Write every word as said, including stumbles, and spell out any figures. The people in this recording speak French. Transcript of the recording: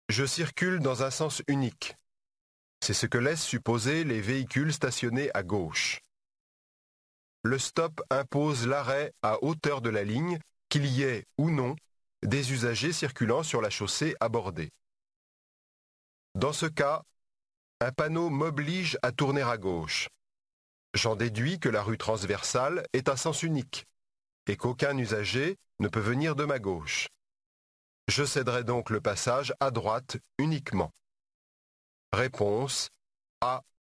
Je circule dans un sens unique. C'est ce que laissent supposer les véhicules stationnés à gauche. Le stop impose l'arrêt à hauteur de la ligne, qu'il y ait ou non des usagers circulant sur la chaussée abordée. Dans ce cas, un panneau m'oblige à tourner à gauche. J'en déduis que la rue transversale est à sens unique et qu'aucun usager ne peut venir de ma gauche. Je céderai donc le passage à droite uniquement. Réponse A.